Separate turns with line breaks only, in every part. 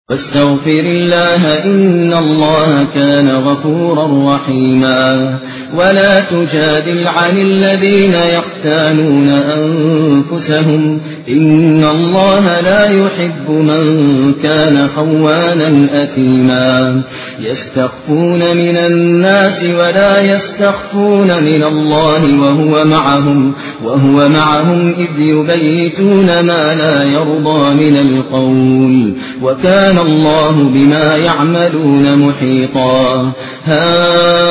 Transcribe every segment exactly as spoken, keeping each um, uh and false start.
واستغفر الله إن الله كان غفورا رحيما. ولا تجادل عن الذين يقتالون أنفسهم إن الله لا يحب من كان خوانا أثيما. يستخفون من الناس ولا يستخفون من الله وهو معهم وهو معهم إذ يبيتون ما لا يرضى من القول وكان الله بما يعملون محيطا. ها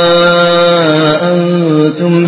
أنتم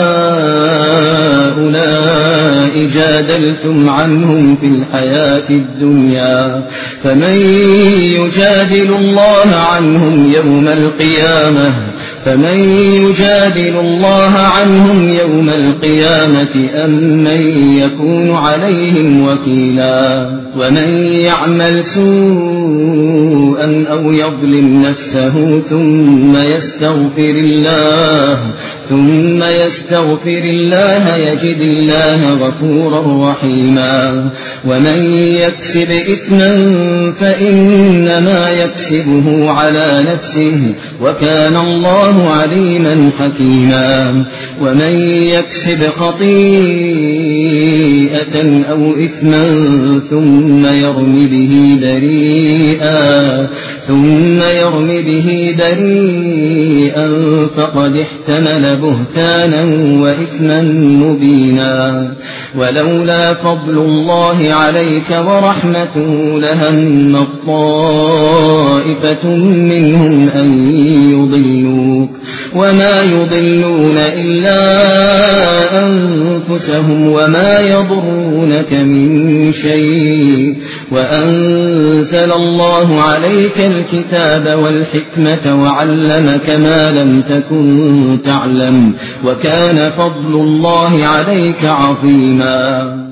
هؤلاء جادلتم عنهم في الحياة الدنيا فمن يجادل الله عنهم يوم القيامة فمن يجادل الله عنهم يوم القيامة أم من يكون عليهم وكيلا. ومن يعمل سوءا أو يظلم نفسه ثم يستغفر الله ثم يستغفر الله يجد الله غفورا رحيما. ومن يكسب إثما فإنما يكسبه على نفسه وكان الله عليما حكيما. ومن يكسب خطيئة أو إثما ثم يرم به بريئا ثم يرم به بريئا فقد احتمل بهتانا وإثما مبينا. ولولا فضل الله عليك ورحمته لهم طائفة منهم أن يضلوك وما يضلون إلا أنفسهم وما يضرونك من شيء. وأنزل الله عليك الكتاب والحكمة وعلمك ما لم تكن تعلم وكان فضل الله عليك عظيما.